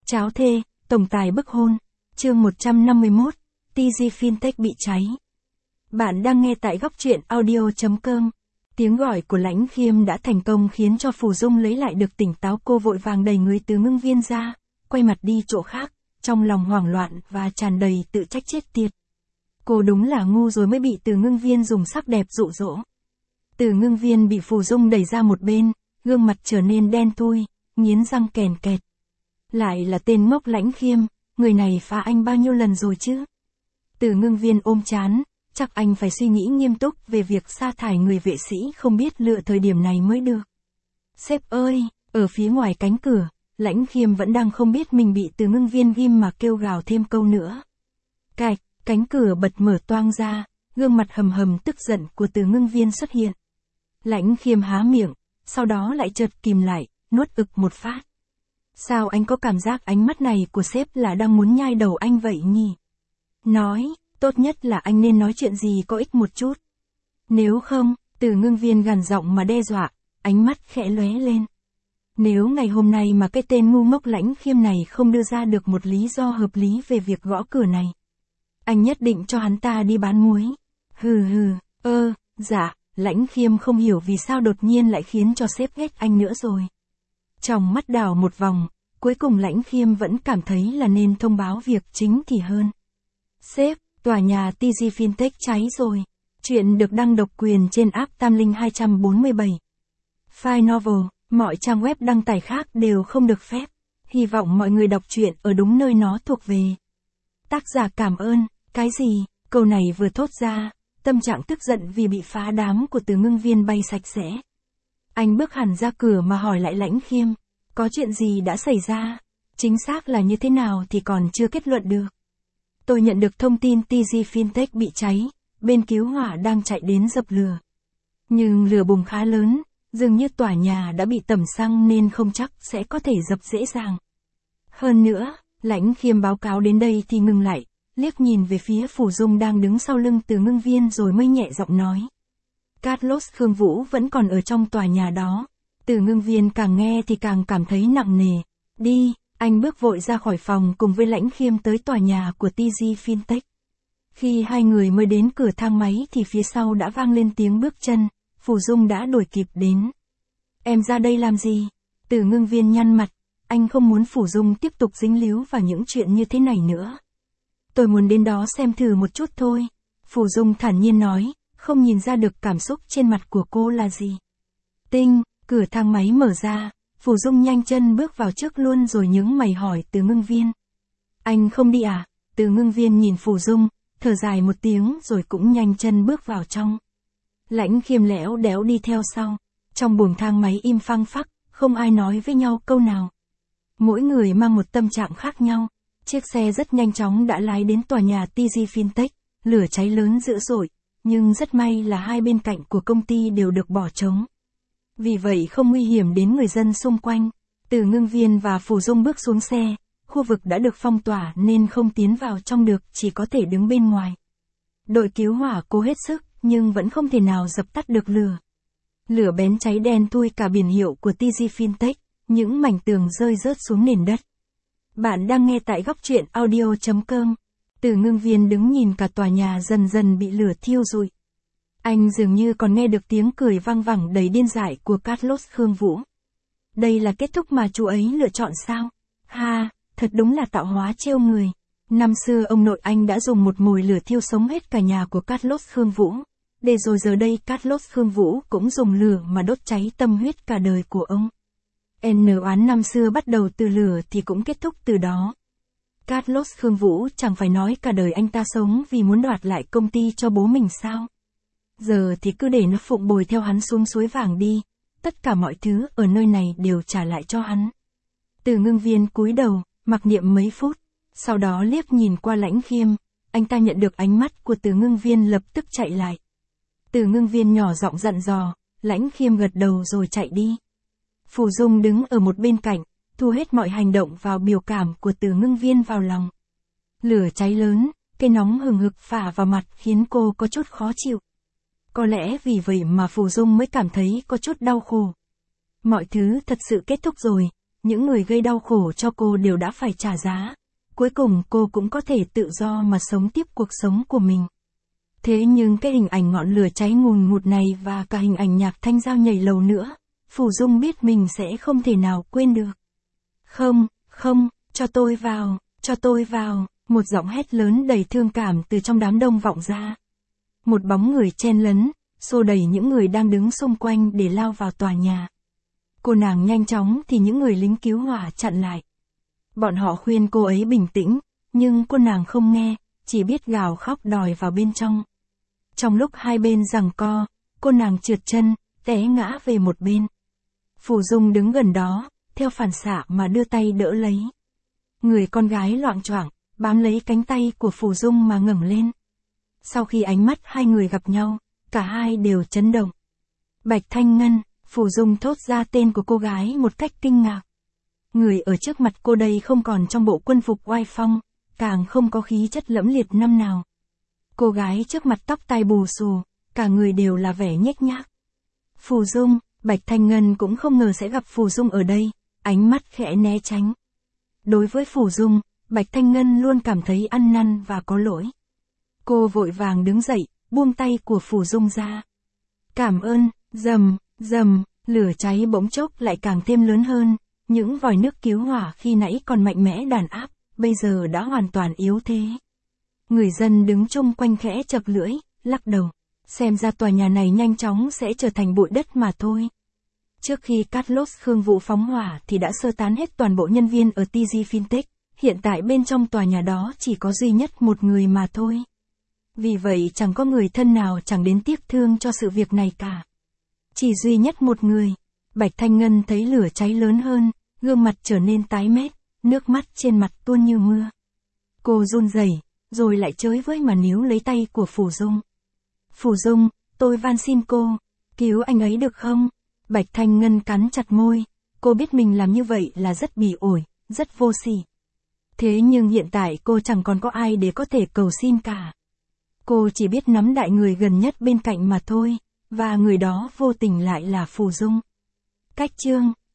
Cháo thê, tổng tài bức hôn. Chương 151, TG Fintech bị cháy. Bạn đang nghe tại góc truyện audio.com. Tiếng gọi của Lãnh Khiêm đã thành công khiến cho Phù Dung lấy lại được tỉnh táo. Cô vội vàng đẩy người Từ Ngưng Viên ra, quay mặt đi chỗ khác, trong lòng hoảng loạn và tràn đầy tự trách chết tiệt. Cô đúng là ngu rồi mới bị Từ Ngưng Viên dùng sắc đẹp dụ dỗ. Từ Ngưng Viên bị Phù Dung đẩy ra một bên, gương mặt trở nên đen thui, nghiến răng kèn kẹt. Lại là tên ngốc Lãnh Khiêm, người này phá anh bao nhiêu lần rồi chứ? Từ Ngưng Viên ôm chán, chắc anh phải suy nghĩ nghiêm túc về việc sa thải người vệ sĩ, không biết lựa thời điểm này mới được. Sếp ơi, ở phía ngoài cánh cửa, Lãnh Khiêm vẫn đang không biết mình bị Từ Ngưng Viên ghim mà kêu gào thêm câu nữa. Cạch, cánh cửa bật mở toang ra, gương mặt hầm hầm tức giận của Từ Ngưng Viên xuất hiện. Lãnh Khiêm há miệng, sau đó lại chợt kìm lại, nuốt ực một phát. Sao anh có cảm giác ánh mắt này của sếp là đang muốn nhai đầu anh vậy nhỉ? Nói, tốt nhất là anh nên nói chuyện gì có ích một chút. Nếu không, Từ Ngưng Viên gằn giọng mà đe dọa, ánh mắt khẽ lóe lên. Nếu ngày hôm nay mà cái tên ngu ngốc Lãnh Khiêm này không đưa ra được một lý do hợp lý về việc gõ cửa này, anh nhất định cho hắn ta đi bán muối. Hừ hừ, dạ, Lãnh Khiêm không hiểu vì sao đột nhiên lại khiến cho sếp ghét anh nữa rồi. Trong mắt đảo một vòng, cuối cùng Lãnh Khiêm vẫn cảm thấy là nên thông báo việc chính thì hơn. Sếp, tòa nhà TG Fintech cháy rồi. Chuyện được đăng độc quyền trên app Tam Linh 247. File novel, mọi trang web đăng tải khác đều không được phép. Hy vọng mọi người đọc truyện ở đúng nơi nó thuộc về. Tác giả cảm ơn, cái gì? Câu này vừa thốt ra, tâm trạng tức giận vì bị phá đám của Từ Ngưng Viên bay sạch sẽ. Anh bước hẳn ra cửa mà hỏi lại Lãnh Khiêm, có chuyện gì đã xảy ra? Chính xác là như thế nào thì còn chưa kết luận được. Tôi nhận được thông tin TG Fintech bị cháy, bên cứu hỏa đang chạy đến dập lửa. Nhưng lửa bùng khá lớn, dường như tòa nhà đã bị tẩm xăng nên không chắc sẽ có thể dập dễ dàng. Hơn nữa, Lãnh Khiêm báo cáo đến đây thì ngừng lại, liếc nhìn về phía Phù Dung đang đứng sau lưng Từ Ngưng Viên rồi mới nhẹ giọng nói. Carlos Khương Vũ vẫn còn ở trong tòa nhà đó. Từ Ngưng Viên càng nghe thì càng cảm thấy nặng nề. Đi, anh bước vội ra khỏi phòng cùng với Lãnh Khiêm tới tòa nhà của TG Fintech. Khi hai người mới đến cửa thang máy thì phía sau đã vang lên tiếng bước chân, Phù Dung đã đuổi kịp đến. Em ra đây làm gì? Từ Ngưng Viên nhăn mặt, anh không muốn Phù Dung tiếp tục dính líu vào những chuyện như thế này nữa. Tôi muốn đến đó xem thử một chút thôi. Phù Dung thản nhiên nói, không nhìn ra được cảm xúc trên mặt của cô là gì. Tinh, cửa thang máy mở ra, Phù Dung nhanh chân bước vào trước luôn rồi nhướng mày hỏi Từ Ngưng Viên. Anh không đi à? Từ Ngưng Viên nhìn Phù Dung, thở dài một tiếng rồi cũng nhanh chân bước vào trong. Lãnh Khiêm lẽo đẽo đi theo sau. Trong buồng thang máy im phăng phắc, không ai nói với nhau câu nào. Mỗi người mang một tâm trạng khác nhau. Chiếc xe rất nhanh chóng đã lái đến tòa nhà TG Fintech, lửa cháy lớn dữ dội, nhưng rất may là hai bên cạnh của công ty đều được bỏ trống. Vì vậy không nguy hiểm đến người dân xung quanh. Từ Ngưng Viên và Phù Dung bước xuống xe, khu vực đã được phong tỏa nên không tiến vào trong được, chỉ có thể đứng bên ngoài. Đội cứu hỏa cố hết sức, nhưng vẫn không thể nào dập tắt được lửa. Lửa bén cháy đen thui cả biển hiệu của TG Fintech, những mảnh tường rơi rớt xuống nền đất. Bạn đang nghe tại góc truyện audio.com. Từ Ngưng Viên đứng nhìn cả tòa nhà dần dần bị lửa thiêu rụi. Anh dường như còn nghe được tiếng cười vang vẳng đầy điên dại của Carlos Khương Vũ. Đây là kết thúc mà chú ấy lựa chọn sao? Ha, thật đúng là tạo hóa trêu người. Năm xưa ông nội anh đã dùng một mồi lửa thiêu sống hết cả nhà của Carlos Khương Vũ. Để rồi giờ đây Carlos Khương Vũ cũng dùng lửa mà đốt cháy tâm huyết cả đời của ông. Oán năm xưa bắt đầu từ lửa thì cũng kết thúc từ đó. Carlos Khương Vũ chẳng phải nói cả đời anh ta sống vì muốn đoạt lại công ty cho bố mình sao? Giờ thì cứ để nó phụng bồi theo hắn xuống suối vàng đi, tất cả mọi thứ ở nơi này đều trả lại cho hắn. Từ Ngưng Viên cúi đầu, mặc niệm mấy phút, sau đó liếc nhìn qua Lãnh Khiêm, anh ta nhận được ánh mắt của Từ Ngưng Viên lập tức chạy lại. Từ Ngưng Viên nhỏ giọng dặn dò, Lãnh Khiêm gật đầu rồi chạy đi. Phù Dung đứng ở một bên cạnh, thu hết mọi hành động vào biểu cảm của Từ Ngưng Viên vào lòng. Lửa cháy lớn, cái nóng hừng hực phả vào mặt khiến cô có chút khó chịu. Có lẽ vì vậy mà Phù Dung mới cảm thấy có chút đau khổ. Mọi thứ thật sự kết thúc rồi, những người gây đau khổ cho cô đều đã phải trả giá. Cuối cùng cô cũng có thể tự do mà sống tiếp cuộc sống của mình. Thế nhưng cái hình ảnh ngọn lửa cháy ngùn ngụt này và cả hình ảnh Nhạc Thanh Giao nhảy lầu nữa, Phù Dung biết mình sẽ không thể nào quên được. Không, không, cho tôi vào, một giọng hét lớn đầy thương cảm từ trong đám đông vọng ra. Một bóng người chen lấn, xô đẩy những người đang đứng xung quanh để lao vào tòa nhà. Cô nàng nhanh chóng thì những người lính cứu hỏa chặn lại. Bọn họ khuyên cô ấy bình tĩnh, nhưng cô nàng không nghe, chỉ biết gào khóc đòi vào bên trong. Trong lúc hai bên giằng co, cô nàng trượt chân, té ngã về một bên. Phù Dung đứng gần đó, theo phản xạ mà đưa tay đỡ lấy. Người con gái loạng choạng, bám lấy cánh tay của Phù Dung mà ngẩng lên. Sau khi ánh mắt hai người gặp nhau, cả hai đều chấn động. Bạch Thanh Ngân, Phù Dung thốt ra tên của cô gái một cách kinh ngạc. Người ở trước mặt cô đây không còn trong bộ quân phục oai phong, càng không có khí chất lẫm liệt năm nào. Cô gái trước mặt tóc tai bù xù, cả người đều là vẻ nhếch nhác. Phù Dung, Bạch Thanh Ngân cũng không ngờ sẽ gặp Phù Dung ở đây, ánh mắt khẽ né tránh. Đối với Phù Dung, Bạch Thanh Ngân luôn cảm thấy ăn năn và có lỗi. Cô vội vàng đứng dậy, buông tay của Phù Dung ra. Cảm ơn, rầm, lửa cháy bỗng chốc lại càng thêm lớn hơn, những vòi nước cứu hỏa khi nãy còn mạnh mẽ đàn áp, bây giờ đã hoàn toàn yếu thế. Người dân đứng chung quanh khẽ chật lưỡi, lắc đầu, xem ra tòa nhà này nhanh chóng sẽ trở thành bụi đất mà thôi. Trước khi Carlos Khương Vũ phóng hỏa thì đã sơ tán hết toàn bộ nhân viên ở TG Fintech, hiện tại bên trong tòa nhà đó chỉ có duy nhất một người mà thôi. Vì vậy chẳng có người thân nào chẳng đến tiếc thương cho sự việc này cả. Chỉ duy nhất một người. Bạch Thanh Ngân thấy lửa cháy lớn hơn, gương mặt trở nên tái mét, nước mắt trên mặt tuôn như mưa. Cô run rẩy, rồi lại chới với mà níu lấy tay của Phù Dung. Phù Dung, tôi van xin cô, cứu anh ấy được không? Bạch Thanh Ngân cắn chặt môi, cô biết mình làm như vậy là rất bỉ ổi, rất vô sỉ. Thế nhưng hiện tại cô chẳng còn có ai để có thể cầu xin cả. Cô chỉ biết nắm đại người gần nhất bên cạnh mà thôi, và người đó vô tình lại là Phù Dung. Cách chương